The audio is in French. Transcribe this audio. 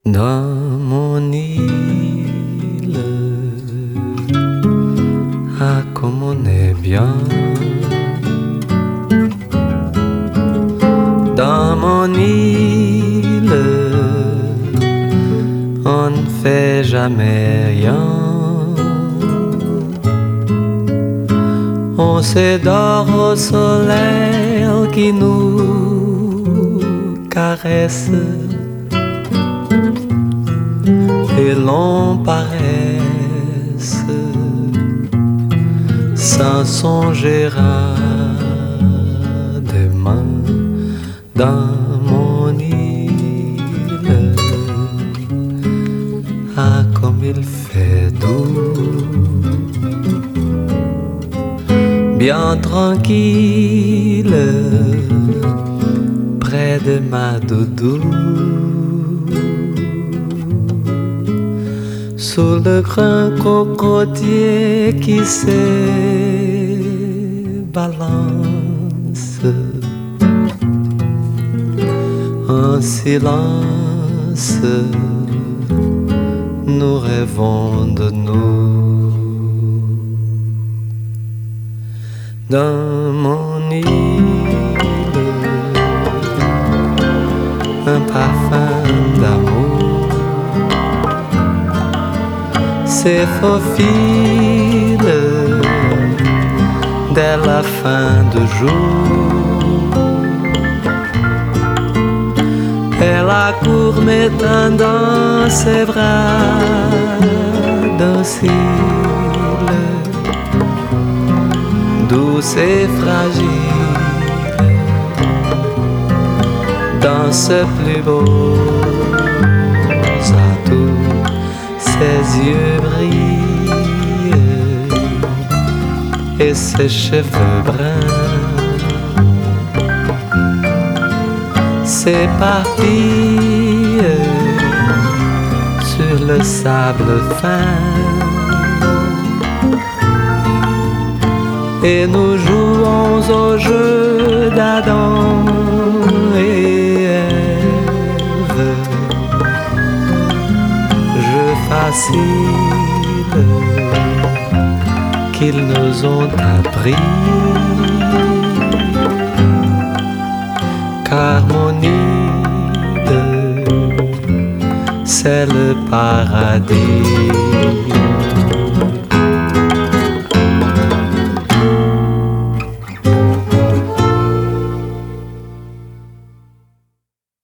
Dans mon île, ah comme on est bien. Dans mon île, on ne fait jamais rien. On s'endort au soleil qui nous caresse et l'on paresse sans songer à demain. Dans mon île, ah comme il fait doux, bien tranquille, près de ma doudou, sous le grand cocotier qui se balance. En silence, nous rêvons de nous. Dans mon île, un parfum d'amour se faufile dès la fin du jour. Elle accourt mettant dans ses bras dociles, douce et fragile, dans ce plus beau atout, ses yeux brillent et ses cheveux bruns s'éparpillent sur le sable fin. Et nous jouons au jeu d'Adam et Ève, jeu facile qu'ils nous ont appris. Car mon île, c'est le paradis.